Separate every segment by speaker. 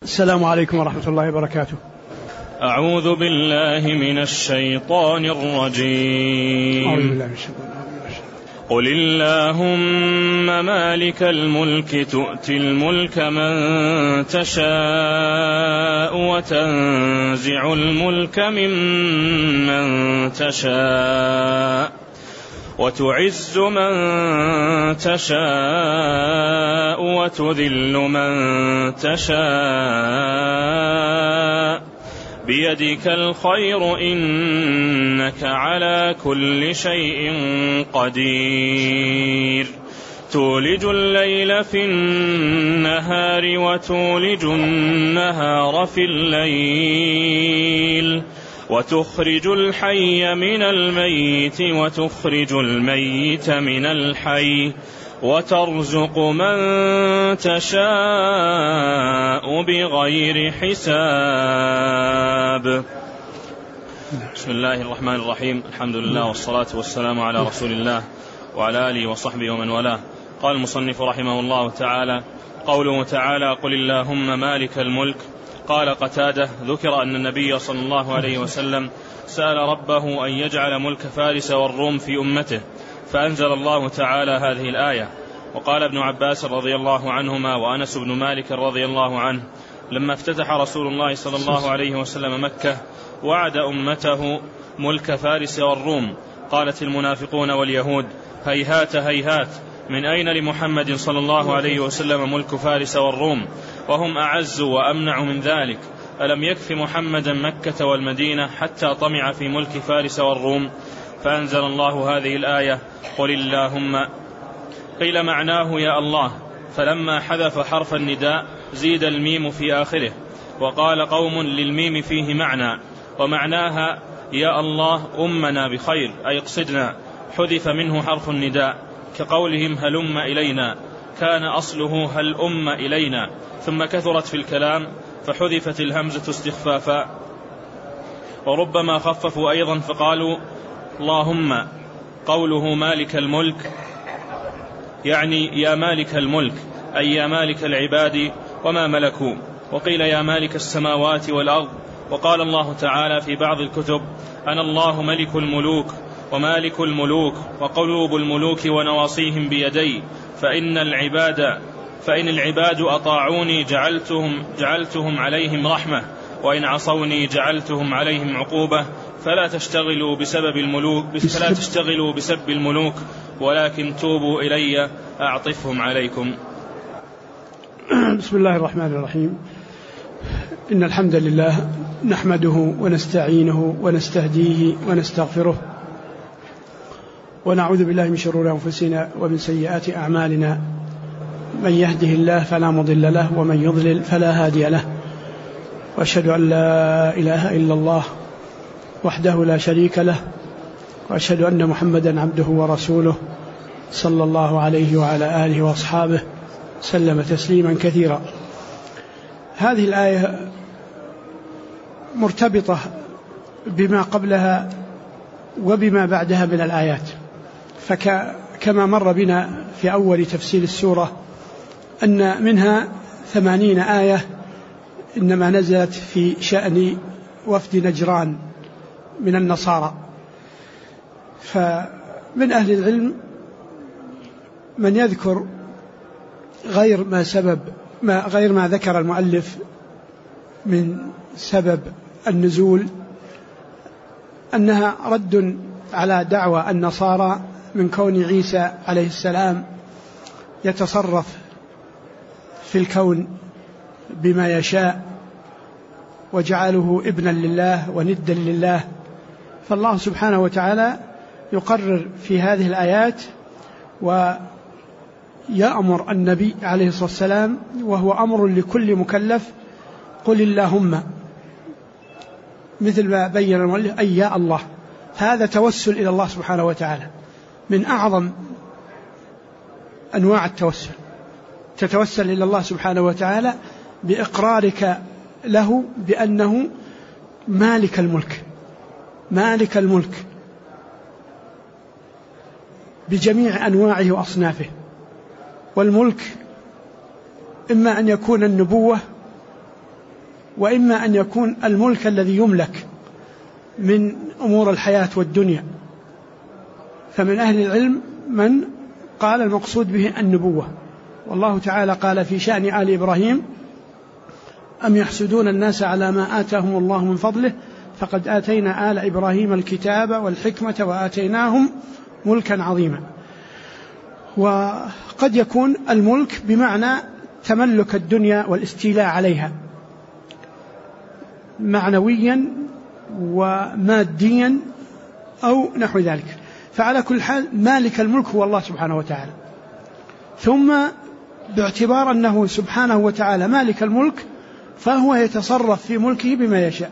Speaker 1: السلام عليكم ورحمة الله وبركاته.
Speaker 2: أعوذ بالله من الشيطان الرجيم. قل اللهم مالك الملك تؤتي الملك من تشاء وتنزع الملك ممن تشاء وتعز من تشاء وتذل من تشاء بيدك الخير إنك على كل شيء قدير تولج الليل في النهار وتولج النهار في الليل وتخرج الحي من الميت وتخرج الميت من الحي وترزق من تشاء بغير حساب. بسم الله الرحمن الرحيم. الحمد لله والصلاة والسلام على رسول الله وعلى آله وصحبه ومن والاه. قال المصنف رحمه الله تعالى: قوله تعالى: قل اللهم مالك الملك. قال قتادة: ذكر أن النبي صلى الله عليه وسلم سأل ربه أن يجعل ملك فارس والروم في أمته، فأنزل الله تعالى هذه الآية. وقال ابن عباس رضي الله عنهما وأنس بن مالك رضي الله عنه: لما افتتح رسول الله صلى الله عليه وسلم مكة وعد أمته ملك فارس والروم. قالت المنافقون واليهود: هيهات هيهات، من أين لمحمد صلى الله عليه وسلم ملك فارس والروم وهم أعز وأمنع من ذلك؟ ألم يكف محمدا مكة والمدينة حتى طمع في ملك فارس والروم؟ فأنزل الله هذه الآية: قل اللهم. قيل معناه يا الله، فلما حذف حرف النداء زيد الميم في آخره. وقال قوم للميم فيه معنى، ومعناها يا الله أمنا بخير، أي اقصدنا، حذف منه حرف النداء، كقولهم هلم إلينا، كان أصله هل أم إلينا، ثم كثرت في الكلام فحذفت الهمزة استخفافا. وربما خففوا أيضا فقالوا اللهم. قوله مالك الملك يعني يا مالك الملك، أي يا مالك العباد وما ملكوا. وقيل يا مالك السماوات والأرض. وقال الله تعالى في بعض الكتب: أنا الله ملك الملوك ومالك الملوك وقلوب الملوك ونواصيهم بيدي، فإن العباد أطاعوني جعلتهم عليهم رحمة، وإن عصوني جعلتهم عليهم عقوبة. فلا تشتغلوا بسب الملوك ولكن توبوا إلي أعطفهم عليكم.
Speaker 1: بسم الله الرحمن الرحيم. إن الحمد لله نحمده ونستعينه ونستهديه ونستغفره، ونعوذ بالله من شرور أنفسنا ومن سيئات أعمالنا، من يهده الله فلا مضل له ومن يضلل فلا هادي له، وأشهد أن لا إله إلا الله وحده لا شريك له، وأشهد أن محمدا عبده ورسوله صلى الله عليه وعلى آله وأصحابه سلم تسليما كثيرا. هذه الآية مرتبطة بما قبلها وبما بعدها من الآيات، فكما مر بنا في أول تفسير السورة أن منها 80 آية إنما نزلت في شأن وفد نجران من النصارى. فمن أهل العلم من يذكر غير ما ذكر المؤلف من سبب النزول، أنها رد على دعوى النصارى من كون عيسى عليه السلام يتصرف في الكون بما يشاء وجعله ابنا لله وندا لله. فالله سبحانه وتعالى يقرر في هذه الآيات ويأمر النبي عليه الصلاة والسلام، وهو أمر لكل مكلف: قل اللهم، مثل ما بين المؤلف أي يا الله. هذا توسل إلى الله سبحانه وتعالى، من أعظم أنواع التوسل. تتوسل إلى الله سبحانه وتعالى بإقرارك له بأنه مالك الملك، مالك الملك بجميع أنواعه وأصنافه. والملك إما أن يكون النبوة وإما أن يكون الملك الذي يملك من أمور الحياة والدنيا. فمن أهل العلم من قال المقصود به النبوة، والله تعالى قال في شأن آل إبراهيم: أم يحسدون الناس على ما آتاهم الله من فضله فقد آتينا آل إبراهيم الكتاب والحكمة وآتيناهم ملكا عظيما. وقد يكون الملك بمعنى تملك الدنيا والاستيلاء عليها معنويا وماديا أو نحو ذلك. فعلى كل حال مالك الملك هو الله سبحانه وتعالى. ثم باعتبار أنه سبحانه وتعالى مالك الملك فهو يتصرف في ملكه بما يشاء.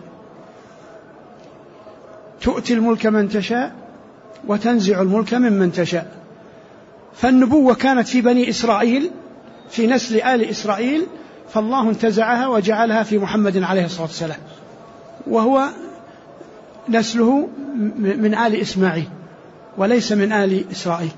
Speaker 1: تؤتي الملك من تشاء وتنزع الملك ممن تشاء. فالنبوة كانت في بني إسرائيل في نسل آل إسرائيل، فالله انتزعها وجعلها في محمد عليه الصلاة والسلام، وهو نسله من آل إسماعيل وليس من آل إسرائيل.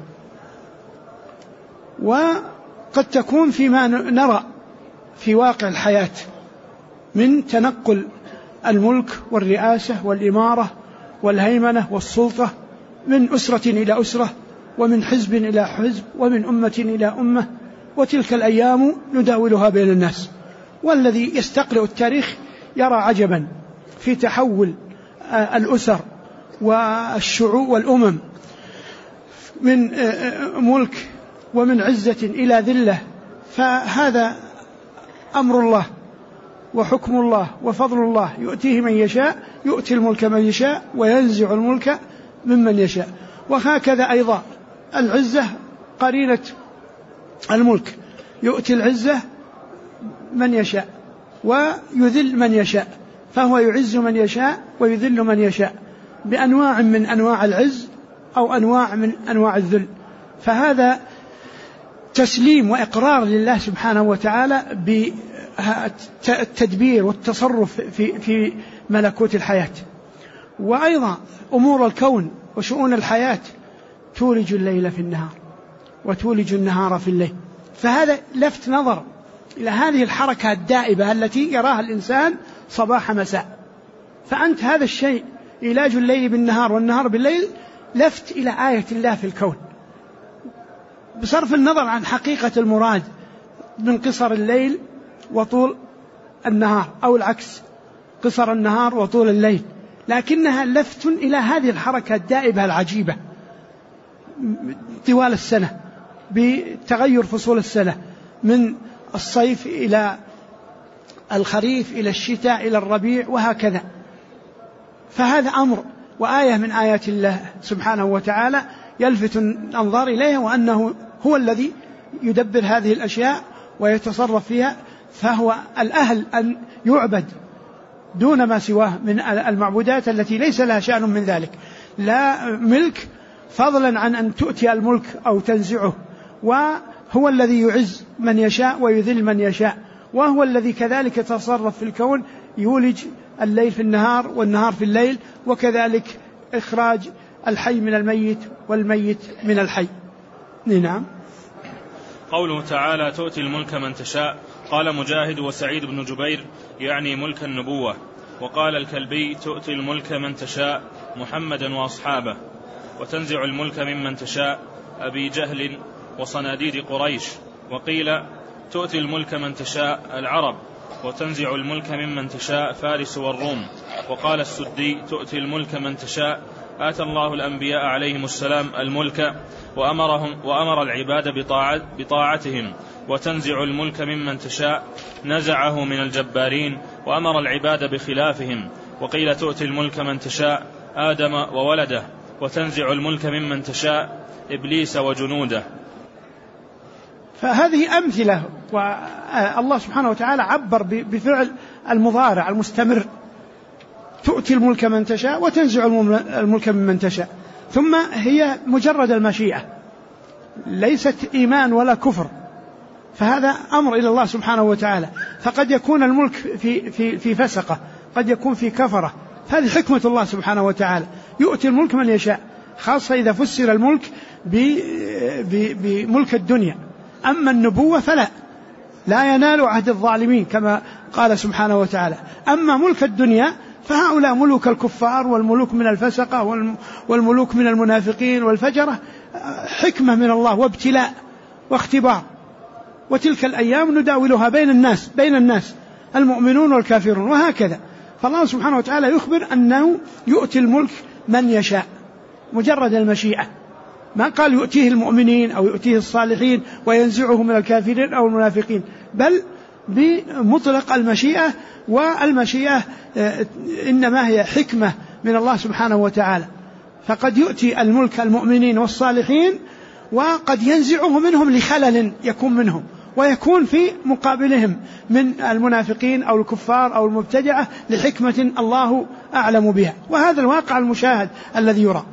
Speaker 1: وقد تكون فيما نرى في واقع الحياة من تنقل الملك والرئاسة والإمارة والهيمنة والسلطة من أسرة إلى أسرة، ومن حزب إلى حزب، ومن أمة إلى أمة، وتلك الأيام نداولها بين الناس. والذي يستقرئ التاريخ يرى عجبا في تحول الأسر والشعوب والأمم من ملك ومن عزة إلى ذلة. فهذا أمر الله وحكم الله وفضل الله، يؤتيه من يشاء، يؤتي الملك من يشاء وينزع الملك ممن يشاء. وهكذا أيضا العزة قرينة الملك، يؤتي العزة من يشاء ويذل من يشاء، فهو يعز من يشاء ويذل من يشاء بأنواع من أنواع العز أو أنواع من أنواع الذل. فهذا تسليم وإقرار لله سبحانه وتعالى بالتدبير والتصرف في ملكوت الحياة. وأيضا أمور الكون وشؤون الحياة تولج الليل في النهار وتولج النهار في الليل. فهذا لفت نظر إلى هذه الحركة الدائبة التي يراها الإنسان صباح مساء. فأنت هذا الشيء علاج الليل بالنهار والنهار بالليل لفت إلى آية الله في الكون، بصرف النظر عن حقيقة المراد من قصر الليل وطول النهار أو العكس، قصر النهار وطول الليل، لكنها لفت إلى هذه الحركة الدائبة العجيبة طوال السنة بتغير فصول السنة من الصيف إلى الخريف إلى الشتاء إلى الربيع وهكذا. فهذا أمر وآية من آيات الله سبحانه وتعالى يلفت الأنظار إليها، وأنه هو الذي يدبر هذه الأشياء ويتصرف فيها، فهو الأهل أن يعبد دون ما سواه من المعبودات التي ليس لها شأن من ذلك، لا ملك فضلا عن أن تؤتي الملك أو تنزعه. وهو الذي يعز من يشاء ويذل من يشاء، وهو الذي كذلك يتصرف في الكون، يولج الليل في النهار والنهار في الليل، وكذلك إخراج الحي من الميت والميت من الحي. نعم.
Speaker 2: قوله تعالى تؤتي الملك من تشاء، قال مجاهد وسعيد بن جبير يعني ملك النبوة. وقال الكلبي تؤتي الملك من تشاء محمدا وأصحابه، وتنزع الملك ممن تشاء أبي جهل وصناديد قريش. وقيل تؤتي الملك من تشاء العرب، وتنزع الملك ممن تشاء فارس والروم. وقال السدي تؤتي الملك من تشاء، آتى الله الأنبياء عليهم السلام الملك وأمر العباد بطاعتهم، وتنزع الملك ممن تشاء نزعه من الجبارين وأمر العباد بخلافهم. وقيل تؤتي الملك من تشاء آدم وولده، وتنزع الملك ممن تشاء إبليس وجنوده.
Speaker 1: فهذه أمثلة، والله سبحانه وتعالى عبر بفعل المضارع المستمر، تؤتي الملك من تشاء وتنزع الملك ممن تشاء. ثم هي مجرد المشيئة، ليست إيمان ولا كفر، فهذا أمر إلى الله سبحانه وتعالى. فقد يكون الملك في فسقة، قد يكون في كفرة، هذه حكمة الله سبحانه وتعالى، يؤتي الملك من يشاء، خاصة إذا فسر الملك بملك الدنيا. أما النبوة فلا، لا ينال عهد الظالمين كما قال سبحانه وتعالى: أما ملك الدنيا فهؤلاء ملوك الكفار والملوك من الفسقة والملوك من المنافقين والفجرة، حكمة من الله وابتلاء واختبار، وتلك الأيام نداولها بين الناس المؤمنون والكافرون وهكذا. فالله سبحانه وتعالى يخبر أنه يؤتي الملك من يشاء مجرد المشيئة، ما قال يؤتيه المؤمنين أو يؤتيه الصالحين وينزعه من الكافرين أو المنافقين، بل بمطلق المشيئة، والمشيئة إنما هي حكمة من الله سبحانه وتعالى. فقد يؤتي الملك المؤمنين والصالحين وقد ينزعه منهم لخلل يكون منهم ويكون في مقابلهم من المنافقين أو الكفار أو المبتدعة لحكمة الله أعلم بها، وهذا الواقع المشاهد الذي يرى.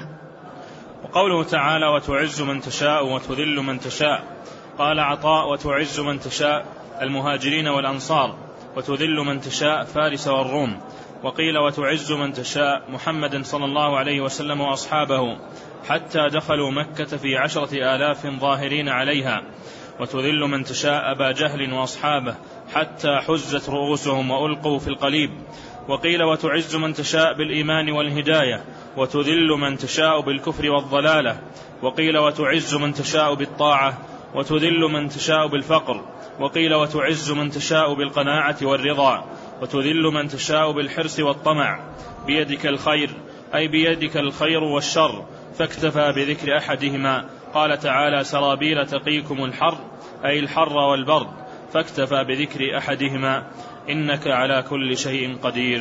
Speaker 2: وقوله تعالى: وتعز من تشاء وتذل من تشاء. قال عطاء: وتعز من تشاء المهاجرين والأنصار، وتذل من تشاء فارس والروم. وقيل: وتعز من تشاء محمدا صلى الله عليه وسلم وأصحابه حتى دخلوا مكة في 10,000 ظاهرين عليها. وتذل من تشاء أبا جهل وأصحابه حتى حزت رؤوسهم وألقوا في القليب. وقيل: وتعز من تشاء بالإيمان والهداية، وتذل من تشاء بالكفر والضلالة. وقيل: وتعز من تشاء بالطاعة، وتذل من تشاء بالفقر. وقيل: وتعز من تشاء بالقناعة والرضا، وتذل من تشاء بالحرص والطمع. بيدك الخير، أي بيدك الخير والشر، فاكتفى بذكر أحدهما. قال تعالى: سرابيل تقيكم الحر، أي الحر والبرد، فاكتفى بذكر أحدهما. إنك على كل شيء قدير.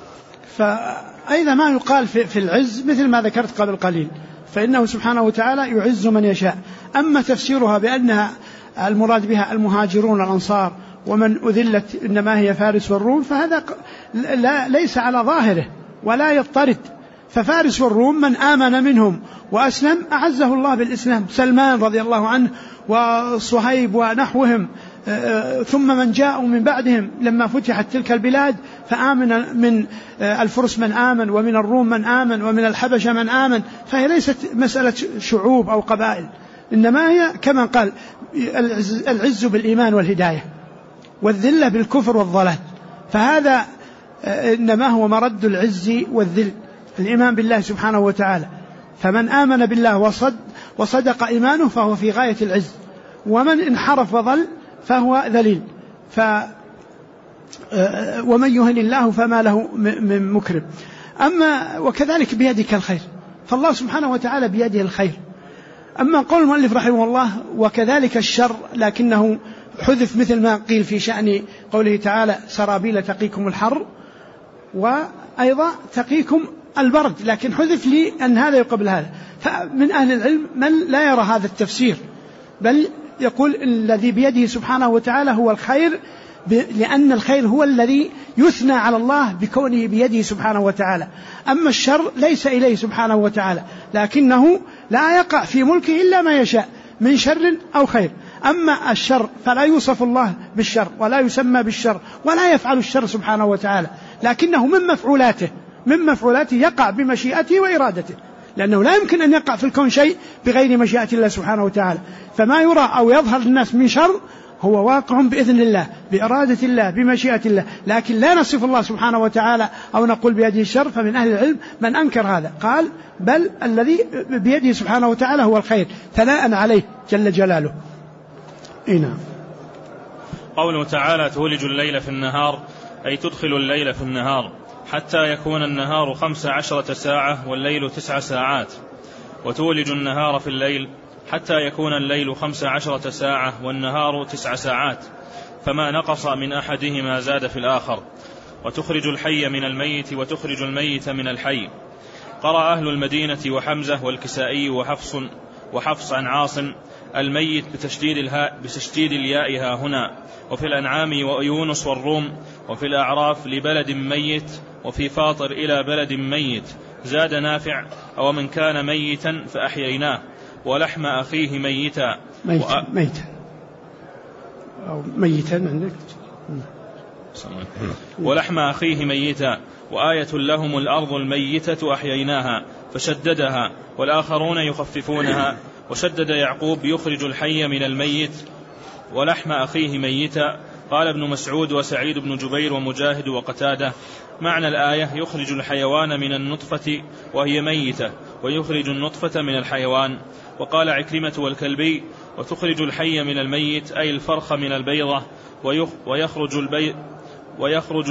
Speaker 1: فأيضا ما يقال في العز مثل ما ذكرت قبل قليل، فإنه سبحانه وتعالى يعز من يشاء. أما تفسيرها بأنها المراد بها المهاجرون الأنصار ومن أذلت إنما هي فارس والروم، فهذا ليس على ظاهره ولا يضطرد. ففارس والروم من آمن منهم وأسلم أعزه الله بالإسلام، سلمان رضي الله عنه وصهيب ونحوهم، ثم من جاءوا من بعدهم لما فتحت تلك البلاد فآمن من الفرس من آمن، ومن الروم من آمن، ومن الحبشة من آمن. فهي ليست مسألة شعوب أو قبائل، إنما هي كما قال: العز بالإيمان والهداية، والذلة بالكفر والضلال. فهذا إنما هو مرد العز والذل، الإيمان بالله سبحانه وتعالى. فمن آمن بالله وصدق إيمانه فهو في غاية العز، ومن انحرف وضل فهو ذليل. ومن يهن الله فما له من مكرم. أما وكذلك بيدك الخير، فالله سبحانه وتعالى بيده الخير. أما قول المؤلف رحمه الله: وكذلك الشر، لكنه حذف مثل ما قيل في شأن قوله تعالى: سرابيل تقيكم الحر، وأيضا تقيكم البرد، لكن حذف لي أن هذا يقبل هذا. فمن أهل العلم من لا يرى هذا التفسير، بل يقول الذي بيده سبحانه وتعالى هو الخير، لأن الخير هو الذي يثنى على الله بكونه بيده سبحانه وتعالى. أما الشر ليس إليه سبحانه وتعالى، لكنه لا يقع في ملكه إلا ما يشاء من شر أو خير. أما الشر فلا يوصف الله بالشر ولا يسمى بالشر ولا يفعل الشر سبحانه وتعالى، لكنه من مفعولاته يقع بمشيئته وإرادته، لأنه لا يمكن أن يقع في الكون شيء بغير مشيئة الله سبحانه وتعالى. فما يرى أو يظهر للناس من شر هو واقع بإذن الله، بإرادة الله، بمشيئة الله، لكن لا نصف الله سبحانه وتعالى أو نقول بيده الشر. فمن أهل العلم من أنكر هذا، قال: بل الذي بيده سبحانه وتعالى هو الخير، ثناء عليه جل جلاله. نعم.
Speaker 2: قوله تعالى: تولج الليل في النهار، أي تدخل الليل في النهار حتى يكون النهار 15 ساعة والليل 9 ساعات. وتولج النهار في الليل حتى يكون الليل 15 ساعة والنهار 9 ساعات، فما نقص من أحدهما زاد في الآخر. وتخرج الحي من الميت وتخرج الميت من الحي. قرأ أهل المدينة وحمزة والكسائي وحفص عن عاصم: الميت بتشديد الياء ها هنا. وفي الأنعام ويونس والروم. وفي الأعراف لبلد ميت. وفي فاطر إلى بلد ميت. زاد نافع: أو من كان ميتا فأحييناه. ولحم أخيه ميتا
Speaker 1: أو ميتا عندك.
Speaker 2: ولحم أخيه ميتا. وآية لهم الأرض الميتة أحييناها فشددها، والآخرون يخففونها. وشدد يعقوب: يخرج الحي من الميت ولحم أخيه ميتا. قال ابن مسعود وسعيد بن جبير ومجاهد وقتادة: معنى الآية يخرج الحيوان من النطفة وهي ميتة ويخرج النطفة من الحيوان. وقال عكرمة والكلبي: وتخرج الحي من الميت أي الفرخ من البيضة ويخرج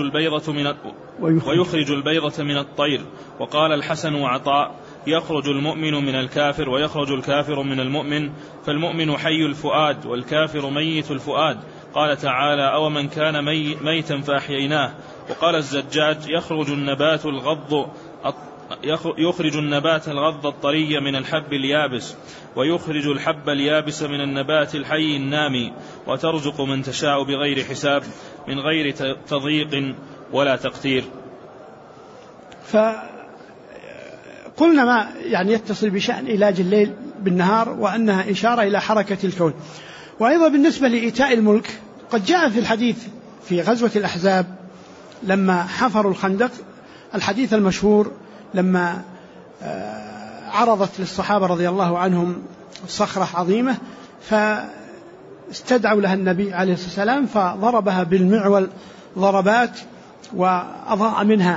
Speaker 2: البيضة من الطير. وقال الحسن وعطاء: يخرج المؤمن من الكافر ويخرج الكافر من المؤمن، فالمؤمن حي الفؤاد والكافر ميت الفؤاد. قال تعالى: أو من كان ميتا فأحييناه. وقال الزجاج: يخرج النبات الغض الطري من الحب اليابس، ويخرج الحب اليابس من النبات الحي النامي، وترزق من تشاء بغير حساب من غير تضييق ولا تقتير.
Speaker 1: فقلنا ما يعني يتصل بشأن علاج الليل بالنهار، وأنها إشارة إلى حركة الكون. وأيضا بالنسبة لإيتاء الملك، قد جاء في الحديث في غزوة الأحزاب لما حفروا الخندق، الحديث المشهور لما عرضت للصحابة رضي الله عنهم صخرة عظيمة، فاستدعوا لها النبي عليه الصلاة والسلام، فضربها بالمعول ضربات وأضاء منها،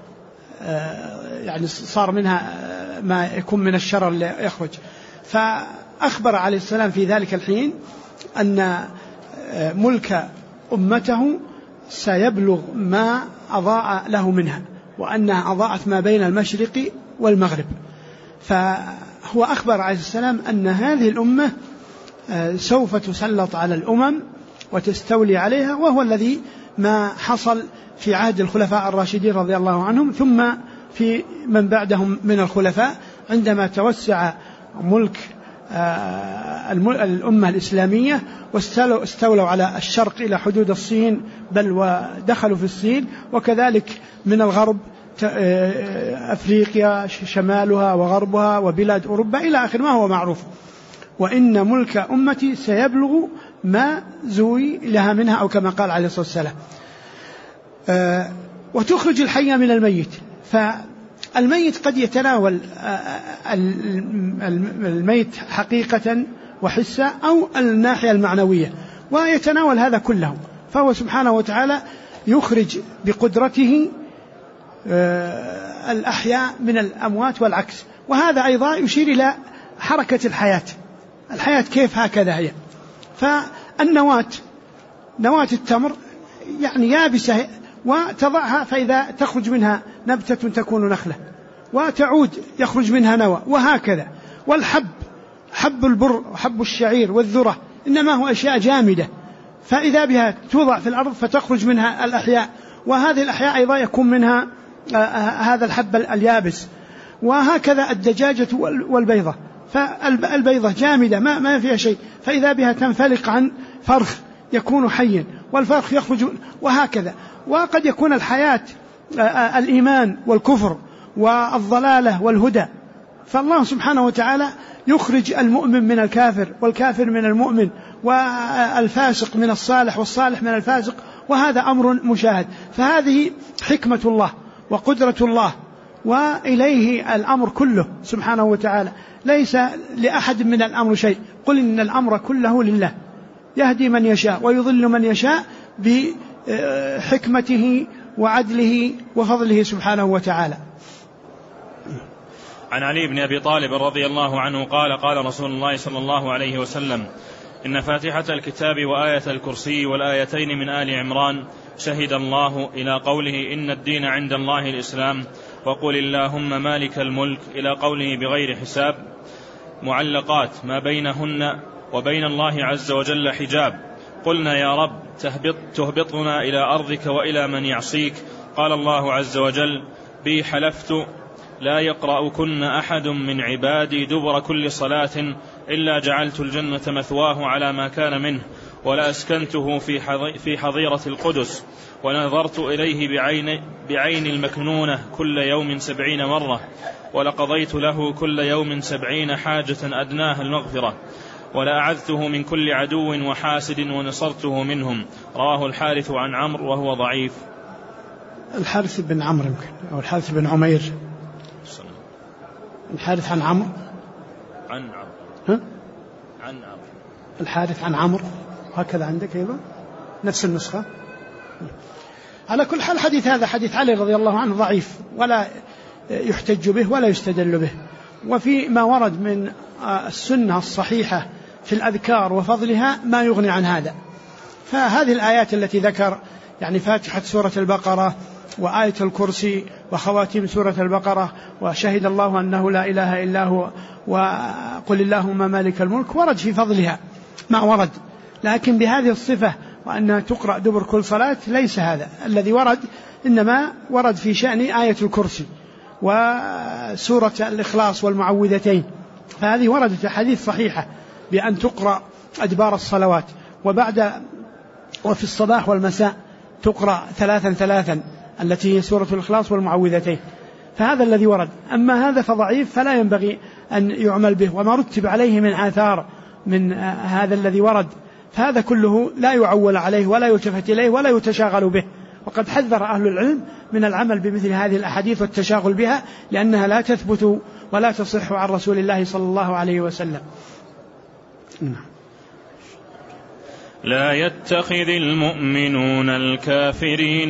Speaker 1: يعني صار منها ما يكون من الشرر اللي يخرج. فأخبر عليه السلام في ذلك الحين أن ملك أمته سيبلغ ما أضاء له منها، وأنها أضاءت ما بين المشرق والمغرب. فهو أخبر عليه السلام أن هذه الأمة سوف تسلط على الأمم وتستولي عليها، وهو الذي ما حصل في عهد الخلفاء الراشدين رضي الله عنهم، ثم في من بعدهم من الخلفاء، عندما توسع ملك الأمة الإسلامية واستولوا على الشرق إلى حدود الصين، بل ودخلوا في الصين، وكذلك من الغرب أفريقيا شمالها وغربها وبلاد أوروبا إلى آخر ما هو معروف. وإن ملك أمتي سيبلغ ما زوي لها منها، أو كما قال عليه الصلاة والسلام. وتخرج الحي من الميت، فالميت قد يتناول الميت حقيقة وحسة أو الناحية المعنوية، ويتناول هذا كله. فهو سبحانه وتعالى يخرج بقدرته الأحياء من الأموات والعكس. وهذا أيضا يشير إلى حركة الحياة كيف هكذا هي. فالنواة، نواة التمر يعني يابسة وتضعها، فإذا تخرج منها نبتة تكون نخلة، وتعود يخرج منها نوى، وهكذا. والحب، حب البر وحب الشعير والذرة، إنما هو أشياء جامدة، فإذا بها توضع في الأرض فتخرج منها الأحياء، وهذه الأحياء أيضا يكون منها هذا الحب اليابس. وهكذا الدجاجة والبيضة، فالبيضة جامدة ما فيها شيء، فإذا بها تنفلق عن فرخ يكون حيا، والفرخ يخرج، وهكذا. وقد يكون الحياة الإيمان والكفر والضلالة والهدى. فالله سبحانه وتعالى يخرج المؤمن من الكافر والكافر من المؤمن، والفاسق من الصالح والصالح من الفاسق، وهذا أمر مشاهد. فهذه حكمة الله وقدرة الله، وإليه الأمر كله سبحانه وتعالى، ليس لأحد من الأمر شيء. قل إن الأمر كله لله، يهدي من يشاء ويضل من يشاء بحكمته وعدله وفضله سبحانه وتعالى.
Speaker 2: عن علي بن أبي طالب رضي الله عنه قال: قال رسول الله صلى الله عليه وسلم: إن فاتحة الكتاب وآية الكرسي والآيتين من آل عمران شهد الله إلى قوله إن الدين عند الله الإسلام، وقل اللهم مالك الملك إلى قوله بغير حساب، معلقات ما بينهن وبين الله عز وجل حجاب. قلنا يا رب تهبطنا إلى أرضك وإلى من يعصيك. قال الله عز وجل: بي حلفت لا يقرأكن أحد من عبادي دبر كل صلاة إلا جعلت الجنة مثواه على ما كان منه، ولا أسكنته في حظيرة القدس، ونظرت إليه بعين المكنونة كل يوم 70 مرة، ولقضيت له كل يوم 70 حاجة أدناها المغفرة، ولأعذته من كل عدو وحاسد ونصرته منهم. رواه الحارث عن عمرو وهو ضعيف.
Speaker 1: الحارث بن عمرو يمكن، أو الحارث بن عمير. الحارث عن عمرو،
Speaker 2: عن عمرو
Speaker 1: الحارث عن عمرو، هكذا عندك أيضا. نفس النسخة. على كل حال حديث هذا حديث علي رضي الله عنه ضعيف ولا يحتج به ولا يستدل به. وفي ما ورد من السنة الصحيحة في الأذكار وفضلها ما يغني عن هذا. فهذه الآيات التي ذكر يعني فاتحة سورة البقرة وآية الكرسي وخواتيم سورة البقرة وشهد الله أنه لا إله إلا هو وقل اللهم مالك الملك ورد في فضلها ما ورد، لكن بهذه الصفة وأنها تقرأ دبر كل صلاة ليس هذا الذي ورد، إنما ورد في شأن آية الكرسي وسورة الإخلاص والمعوذتين، فهذه وردت حديث صحيحة بأن تقرأ أدبار الصلوات وفي الصباح والمساء تقرأ 3 التي هي سورة الإخلاص والمعوذتين، فهذا الذي ورد. أما هذا فضعيف فلا ينبغي أن يعمل به، وما رتب عليه من آثار من هذا الذي ورد فهذا كله لا يعول عليه ولا يلتفت إليه ولا يتشاغل به. وقد حذر أهل العلم من العمل بمثل هذه الأحاديث والتشاغل بها، لأنها لا تثبت ولا تصح عن رسول الله صلى الله عليه وسلم.
Speaker 2: لا يتخذ المؤمنون الكافرين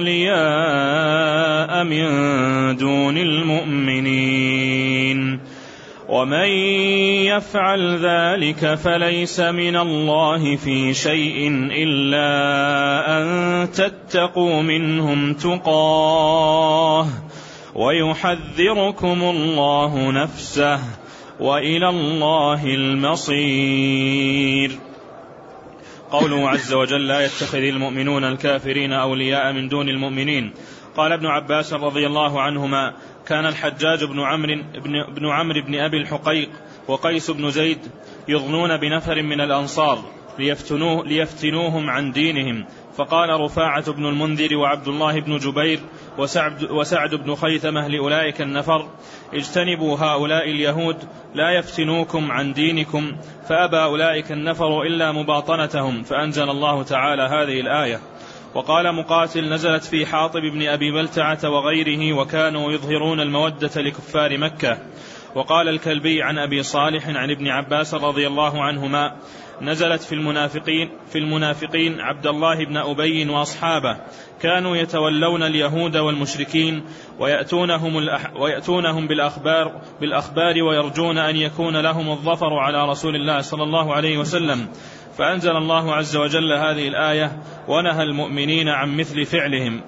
Speaker 2: أولياء من دون المؤمنين، ومن يفعل ذلك فليس من الله في شيء إلا أن تتقوا منهم تقاه ويحذركم الله نفسه وإلى الله المصير. قوله عز وجل لا يتخذ المؤمنون الكافرين أولياء من دون المؤمنين. قال ابن عباس رضي الله عنهما كان الحجاج بن عمرو بن أبي الحقيق وقيس بن زيد يظنون بنفر من الأنصار ليفتنوهم عن دينهم، فقال رفاعة بن المنذر وعبد الله بن جبير وسعد بن خيثمة لأولئك النفر اجتنبوا هؤلاء اليهود لا يفتنوكم عن دينكم، فأبى أولئك النفر إلا مباطنتهم، فأنزل الله تعالى هذه الآية. وقال مقاتل نزلت في حاطب بن أبي بلتعة وغيره وكانوا يظهرون المودة لكفار مكة. وقال الكلبي عن أبي صالح عن ابن عباس رضي الله عنهما نزلت في المنافقين عبد الله بن أبي وأصحابه كانوا يتولون اليهود والمشركين ويأتونهم بالأخبار ويرجون أن يكون لهم الظفر على رسول الله صلى الله عليه وسلم، فأنزل الله عز وجل هذه الآية ونهى المؤمنين عن مثل فعلهم.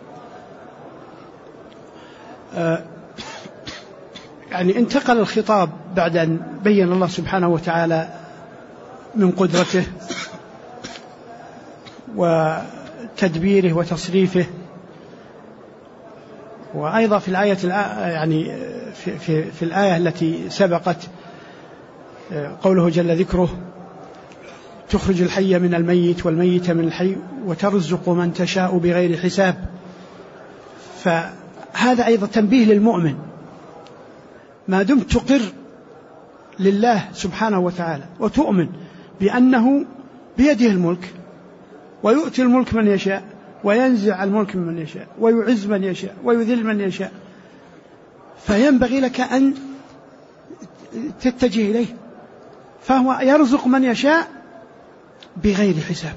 Speaker 1: يعني انتقل الخطاب بعد أن بين الله سبحانه وتعالى من قدرته وتدبيره وتصريفه، وأيضا في الآية يعني في الآية التي سبقت قوله جل ذكره تخرج الحي من الميت والميت من الحي وترزق من تشاء بغير حساب. فهذا أيضا تنبيه للمؤمن ما دمت تقر لله سبحانه وتعالى وتؤمن بأنه بيده الملك ويؤتي الملك من يشاء وينزع الملك من يشاء ويعز من يشاء ويذل من يشاء، فينبغي لك أن تتجه إليه، فهو يرزق من يشاء بغير حساب،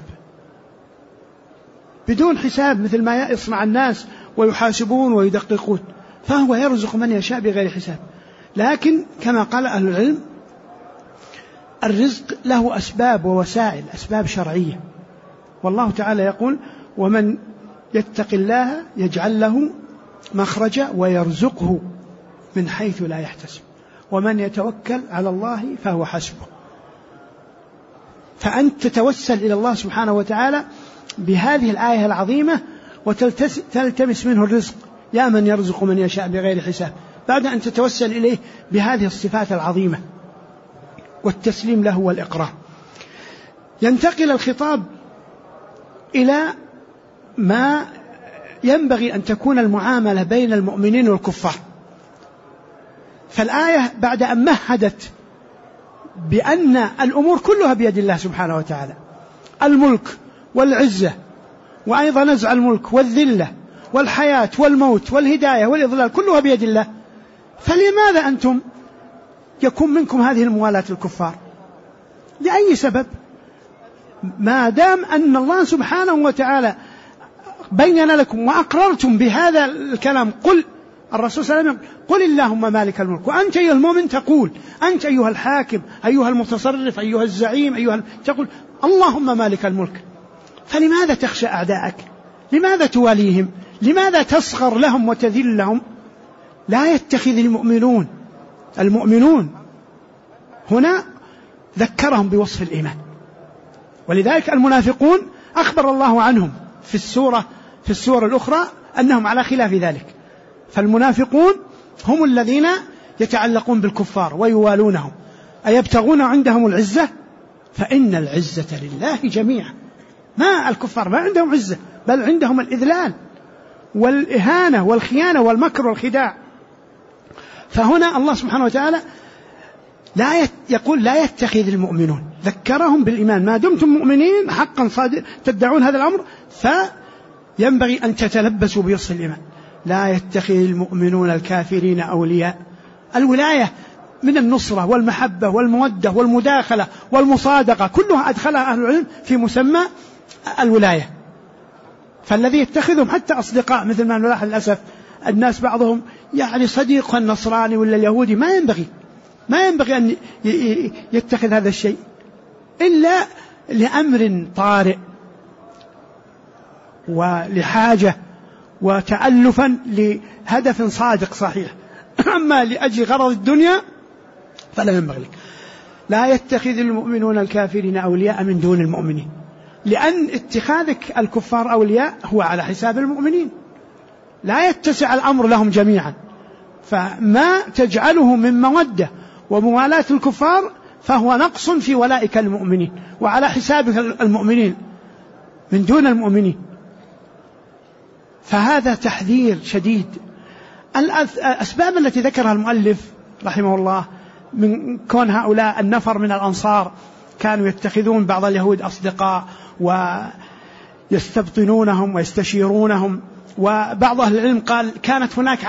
Speaker 1: بدون حساب، مثل ما يصنع الناس ويحاسبون ويدققون، فهو يرزق من يشاء بغير حساب. لكن كما قال أهل العلم الرزق له أسباب ووسائل، أسباب شرعية، والله تعالى يقول ومن يتق الله يجعل له مخرجا ويرزقه من حيث لا يحتسب ومن يتوكل على الله فهو حسبه. فأنت تتوسل إلى الله سبحانه وتعالى بهذه الآية العظيمة وتلتمس منه الرزق، يا من يرزق من يشاء بغير حساب، بعد أن تتوسل إليه بهذه الصفات العظيمة والتسليم له والإقرار. ينتقل الخطاب إلى ما ينبغي أن تكون المعاملة بين المؤمنين والكفار. فالآية بعد أن مهدت بأن الأمور كلها بيد الله سبحانه وتعالى، الملك والعزة وأيضا نزع الملك والذلة والحياة والموت والهداية والإضلال كلها بيد الله، فلماذا أنتم يكون منكم هذه الموالاة الكفار؟ لأي سبب؟ ما دام أن الله سبحانه وتعالى بين لكم وأقررتم بهذا الكلام، قل الرسول صلى الله عليه وسلم قل اللهم مالك الملك، وأنت أيها المؤمن تقول، أنت أيها الحاكم أيها المتصرف أيها الزعيم تقول اللهم مالك الملك. فلماذا تخشى أعداءك؟ لماذا تواليهم؟ لماذا تصغر لهم وتذل لهم؟ لا يتخذ المؤمنون هنا ذكرهم بوصف الإيمان. ولذلك المنافقون أخبر الله عنهم في السورة الأخرى أنهم على خلاف ذلك. فالمنافقون هم الذين يتعلقون بالكفار ويوالونهم، أيبتغون عندهم العزة؟ فإن العزة لله جميعا. ما الكفار ما عندهم عزة، بل عندهم الإذلال والإهانة والخيانة والمكر والخداع. فهنا الله سبحانه وتعالى يقول لا يتخذ المؤمنون، ذكرهم بالإيمان، ما دمتم مؤمنين حقا صادق تدعون هذا الأمر فينبغي أن تتلبسوا بوصف الإيمان. لا يتخذ المؤمنون الكافرين أولياء. الولاية من النصرة والمحبة والمودة والمداخلة والمصادقة، كلها أدخلها أهل العلم في مسمى الولاية. فالذي يتخذهم حتى أصدقاء، مثل ما نلاحظ للأسف الناس بعضهم يعني صديق النصراني ولا اليهودي، ما ينبغي أن يتخذ هذا الشيء إلا لأمر طارئ ولحاجة وتألفا لهدف صادق صحيح. أما لأجل غرض الدنيا فلا ينبغي لك. لا يتخذ المؤمنون الكافرين أولياء من دون المؤمنين، لأن اتخاذك الكفار أولياء هو على حساب المؤمنين، لا يتسع الأمر لهم جميعا. فما تجعله من مودة وموالاة الكفار فهو نقص في ولائك المؤمنين وعلى حساب المؤمنين من دون المؤمنين. فهذا تحذير شديد. الأسباب التي ذكرها المؤلف رحمه الله من كون هؤلاء النفر من الأنصار كانوا يتخذون بعض اليهود أصدقاء ويستبطنونهم ويستشيرونهم، وبعض أهل العلم قال كانت هناك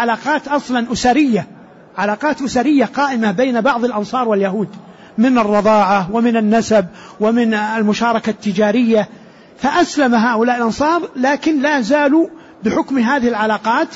Speaker 1: علاقات أسرية قائمة بين بعض الأنصار واليهود من الرضاعة ومن النسب ومن المشاركة التجارية. فأسلم هؤلاء الأنصار لكن لا زالوا بحكم هذه العلاقات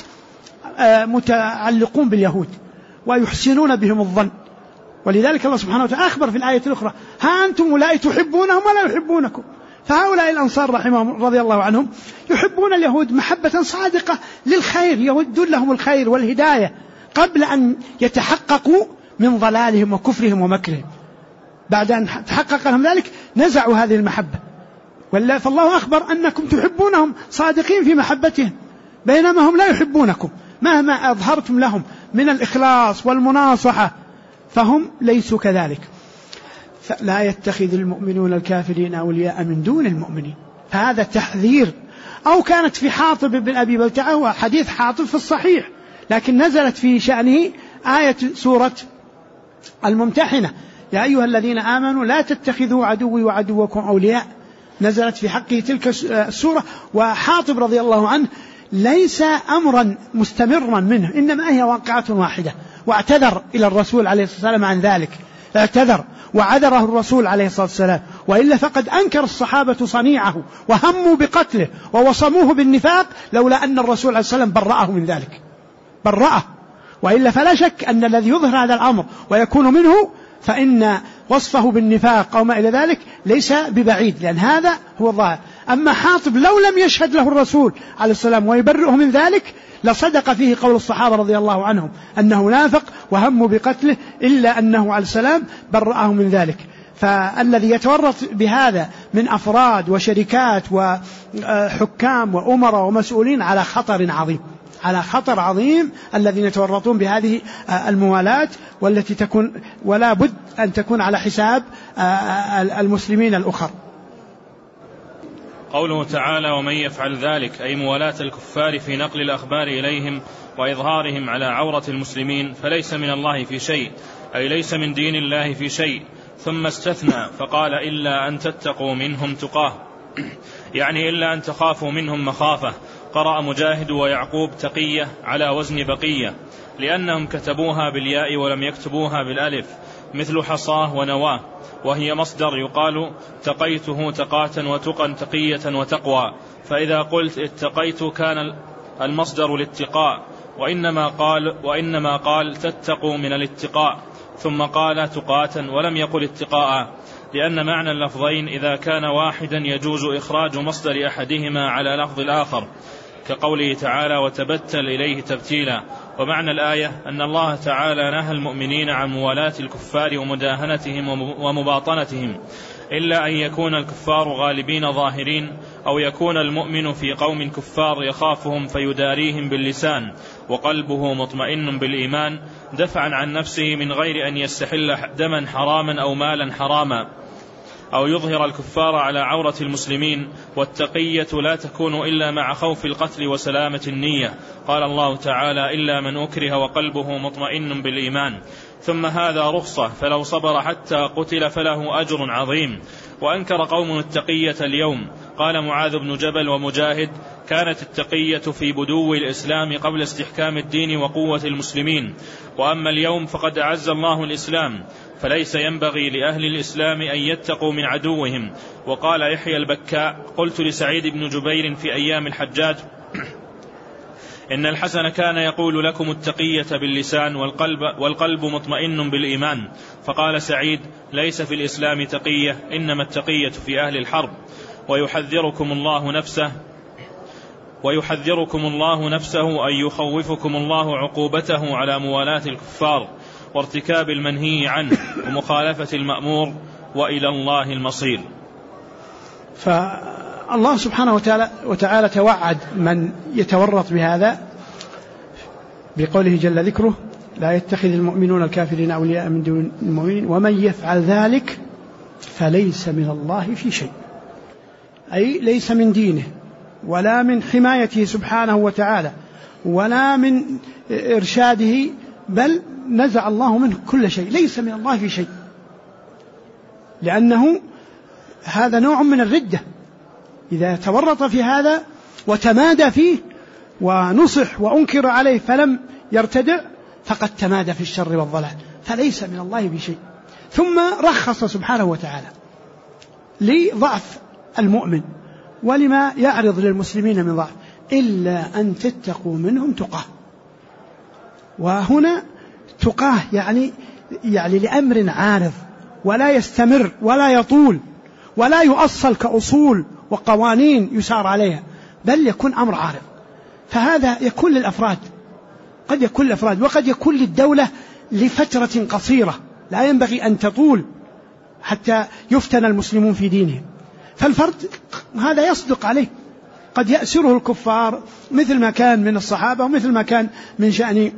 Speaker 1: متعلقون باليهود ويحسنون بهم الظن. ولذلك الله سبحانه وتعالى أخبر في الآية الأخرى ها أنتم أولئك تحبونهم ولا يحبونكم. فهؤلاء الأنصار رحمهم رضي الله عنهم يحبون اليهود محبة صادقة للخير، يودون لهم الخير والهداية قبل أن يتحققوا من ضلالهم وكفرهم ومكرهم. بعد أن تحقق لهم ذلك نزعوا هذه المحبة. فالله أخبر أنكم تحبونهم صادقين في محبتهم، بينما هم لا يحبونكم مهما أظهرتم لهم من الإخلاص والمناصحة، فهم ليسوا كذلك. فلا يتخذ المؤمنون الكافرين أولياء من دون المؤمنين. فهذا تحذير. أو كانت في حاطب بن أبي بلتعة، وحديث حاطب في الصحيح، لكن نزلت في شأنه آية سورة الممتحنة يا أيها الذين آمنوا لا تتخذوا عدوي وعدوكم أولياء، نزلت في حقه تلك السورة. وحاطب رضي الله عنه ليس أمرا مستمرا منه، إنما هي واقعة واحدة، واعتذر إلى الرسول عليه الصلاة والسلام عن ذلك، اعتذر وعذره الرسول عليه الصلاة والسلام، وإلا فقد أنكر الصحابة صنيعه وهموا بقتله ووصموه بالنفاق لولا أن الرسول عليه الصلاة والسلام برأه من ذلك، برأه. وإلا فلا شك أن الذي يظهر هذا الأمر ويكون منه فإن وصفه بالنفاق أو ما إلى ذلك ليس ببعيد، لأن هذا هو الظاهر. أما حاطب لو لم يشهد له الرسول عليه السلام ويبرئه من ذلك لصدق فيه قول الصحابة رضي الله عنهم أنه نافق وهموا بقتله، إلا أنه عليه السلام برأه من ذلك. فالذي يتورط بهذا من أفراد وشركات وحكام وأمراء ومسؤولين على خطر عظيم الذين يتورطون بهذه الموالات، والتي تكون ولا بد أن تكون على حساب المسلمين الأخر.
Speaker 2: قوله تعالى ومن يفعل ذلك أي موالاة الكفار في نقل الأخبار إليهم وإظهارهم على عورة المسلمين فليس من الله في شيء، أي ليس من دين الله في شيء. ثم استثنى فقال إلا أن تتقوا منهم تقاه، يعني إلا أن تخافوا منهم مخافة. قرأ مجاهد ويعقوب تقية على وزن بقية، لأنهم كتبوها بالياء ولم يكتبوها بالألف، مثل حصاه ونواه، وهي مصدر يقال تقيته تقاة وتقا تقية وتقوى، فإذا قلت اتقيت كان المصدر الاتقاء، وإنما قال تتقوا من الاتقاء، ثم قال تقاة ولم يقل اتقاء، لأن معنى اللفظين إذا كان واحدا يجوز إخراج مصدر أحدهما على لفظ الآخر، كقوله تعالى وتبتل إليه تبتيلا. ومعنى الآية أن الله تعالى نهى المؤمنين عن موالاة الكفار ومداهنتهم ومباطنتهم، إلا أن يكون الكفار غالبين ظاهرين، أو يكون المؤمن في قوم كفار يخافهم فيداريهم باللسان وقلبه مطمئن بالإيمان، دفعا عن نفسه من غير أن يستحل دما حراما أو مالا حراما، أو يظهر الكفار على عورة المسلمين. والتقية لا تكون إلا مع خوف القتل وسلامة النية. قال الله تعالى إلا من أكره وقلبه مطمئن بالإيمان. ثم هذا رخصة، فلو صبر حتى قتل فله أجر عظيم. وأنكر قوم التقية اليوم. قال معاذ بن جبل ومجاهد كانت التقية في بدو الإسلام قبل استحكام الدين وقوة المسلمين، وأما اليوم فقد أعز الله الإسلام، فليس ينبغي لأهل الإسلام أن يتقوا من عدوهم. وقال يحيى البكاء قلت لسعيد بن جبير في أيام الحجاج إن الحسن كان يقول لكم التقية باللسان والقلب مطمئن بالإيمان، فقال سعيد ليس في الإسلام تقية، إنما التقية في أهل الحرب. ويحذركم الله نفسه أن يخوفكم الله عقوبته على موالاة الكفار وارتكاب المنهي عنه ومخالفة المأمور، وإلى الله المصير.
Speaker 1: فالله سبحانه وتعالى توعد من يتورط بهذا بقوله جل ذكره لا يتخذ المؤمنون الكافرين أولياء من دون المؤمنين ومن يفعل ذلك فليس من الله في شيء، أي ليس من دينه ولا من حمايته سبحانه وتعالى ولا من إرشاده، بل نزع الله منه كل شيء، ليس من الله في شيء، لأنه هذا نوع من الردة. إذا تورط في هذا وتمادى فيه ونصح وأنكر عليه فلم يرتدع فقد تمادى في الشر والضلال، فليس من الله في شيء. ثم رخص سبحانه وتعالى لضعف المؤمن ولما يعرض للمسلمين من ضعف، إلا أن تتقوا منهم تقاه. وهنا تقاه يعني لأمر عارض ولا يستمر ولا يطول ولا يؤصل كأصول وقوانين يسار عليها، بل يكون أمر عارض. فهذا يكون للأفراد، قد يكون للأفراد وقد يكون للدولة لفترة قصيرة لا ينبغي أن تطول حتى يفتن المسلمون في دينهم. فالفرد هذا يصدق عليه، قد يأسره الكفار مثل ما كان من الصحابة ومثل ما كان من شأن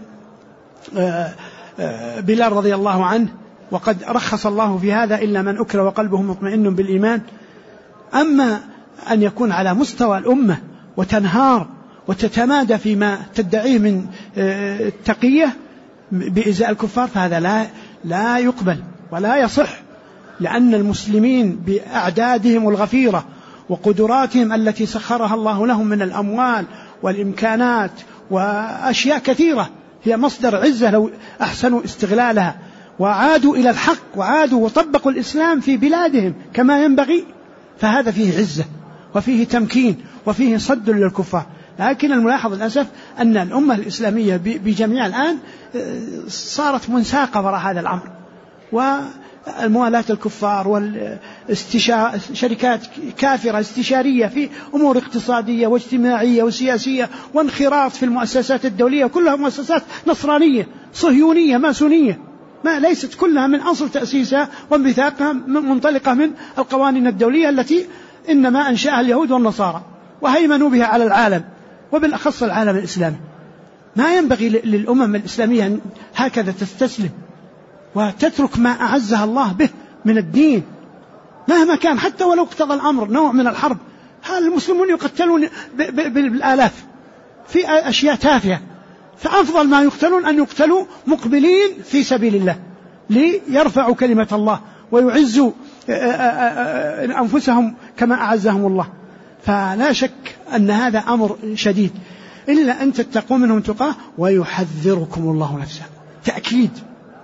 Speaker 1: بلال رضي الله عنه، وقد رخص الله في هذا إلا من أكره وقلبه مطمئن بالإيمان. أما أن يكون على مستوى الأمة وتنهار وتتمادى فيما تدعيه من التقية بإزاء الكفار فهذا لا يقبل ولا يصح، لأن المسلمين بأعدادهم الغفيرة وقدراتهم التي سخرها الله لهم من الأموال والإمكانات وأشياء كثيرة هي مصدر عزة لو أحسنوا استغلالها وعادوا إلى الحق وعادوا وطبقوا الإسلام في بلادهم كما ينبغي، فهذا فيه عزة وفيه تمكين وفيه صد للكفار. لكن الملاحظ للأسف أن الأمة الإسلامية بجميع الآن صارت منساقة وراء هذا الأمر، والموالاة الكفار شركات كافرة استشارية في أمور اقتصادية واجتماعية وسياسية، وانخراط في المؤسسات الدولية كلها مؤسسات نصرانية صهيونية ماسونية، ما ليست كلها من أصل تأسيسها وانبثاقها منطلقة من القوانين الدولية التي إنما أنشأها اليهود والنصارى وهيمنوا بها على العالم وبالأخص العالم الإسلامي. ما ينبغي للأمم الإسلامية هكذا تستسلم وتترك ما أعزها الله به من الدين مهما كان، حتى ولو اقتضى الأمر نوع من الحرب. المسلمون يقتلون بالآلاف في أشياء تافهة، فأفضل ما يقتلون أن يقتلوا مقبلين في سبيل الله ليرفعوا كلمة الله ويعزوا أنفسهم كما أعزهم الله. فلا شك أن هذا أمر شديد، إلا أن تتقوا منهم تقاه ويحذركم الله نفسه. تأكيد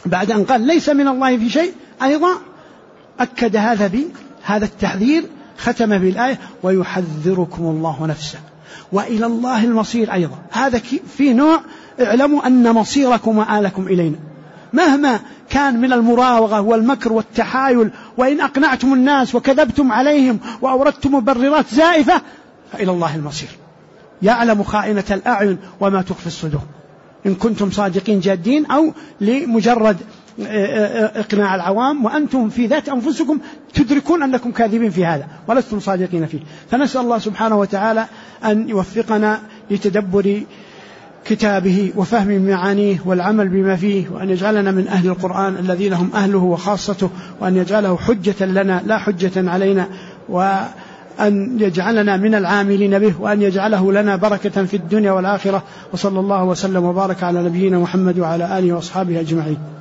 Speaker 1: بعد أن قال ليس من الله في شيء أيضا أكد هذا التحذير، ختم بالآية ويحذركم الله نفسه وإلى الله المصير أيضا. هذا في نوع اعلموا أن مصيركم وآلكم إلينا، مهما كان من المراوغة والمكر والتحايل، وإن أقنعتم الناس وكذبتم عليهم وأوردتم مبررات زائفة فإلى الله المصير، يعلم خائنة الأعين وما تخفي الصدور، إن كنتم صادقين جادين أو لمجرد إقناع العوام وأنتم في ذات أنفسكم تدركون أنكم كاذبين في هذا ولستم صادقين فيه. فنسأل الله سبحانه وتعالى أن يوفقنا لتدبر كتابه وفهم معانيه والعمل بما فيه، وأن يجعلنا من أهل القرآن الذين هم أهله وخاصته، وأن يجعله حجة لنا لا حجة علينا، وأن يجعلنا من العاملين به، وأن يجعله لنا بركة في الدنيا والآخرة. وصلى الله وسلم وبارك على نبينا محمد وعلى آله وأصحابه أجمعين.